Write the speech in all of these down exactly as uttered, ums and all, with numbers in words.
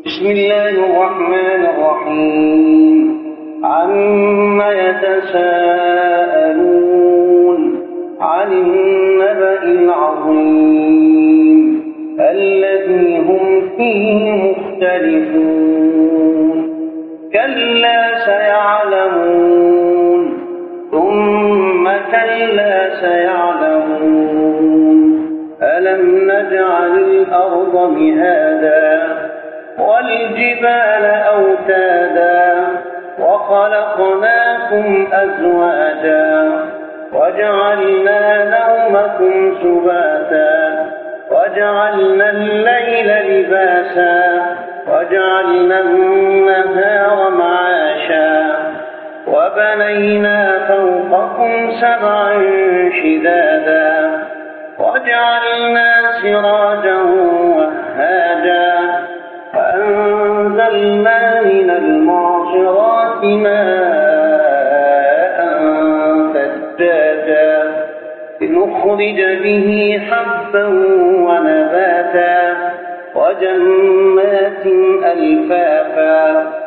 بسم الله الرحمن الرحيم عم يتساءلون عن النبأ العظيم الذي هم فيه مختلفون كلا سيعلمون ثم كلا سيعلمون ألم نجعل الأرض مهادا والجبال أوتادا وخلقناكم أزواجا وجعلنا نومكم سباتا وجعلنا الليل لباسا وجعلنا النهار معاشا وبنينا فوقكم سبعا شدادا وجعلنا سراجا وهاجا وأنزلنا من المعصرات ماء ثجاجا لنخرج به حبا ونباتا وجنات ألفافا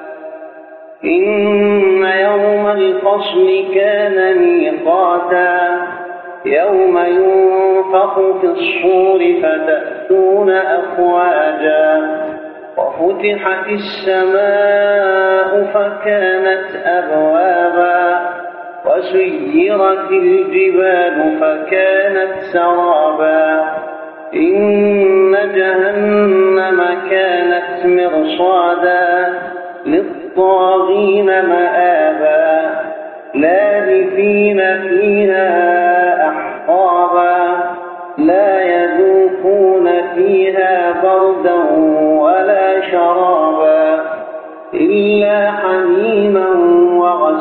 إن يوم الفصل كان ميقاتا يوم ينفخ في الصور فتأتون أفواجا وفتحت السماء فكانت أبوابا وسيرت الجبال فكانت سرابا إن جهنم كانت مرصادا للطاغين مآبا لابثين فيها أحقابا لا يذوقون فيها بردا ولا شرابا إلا حميما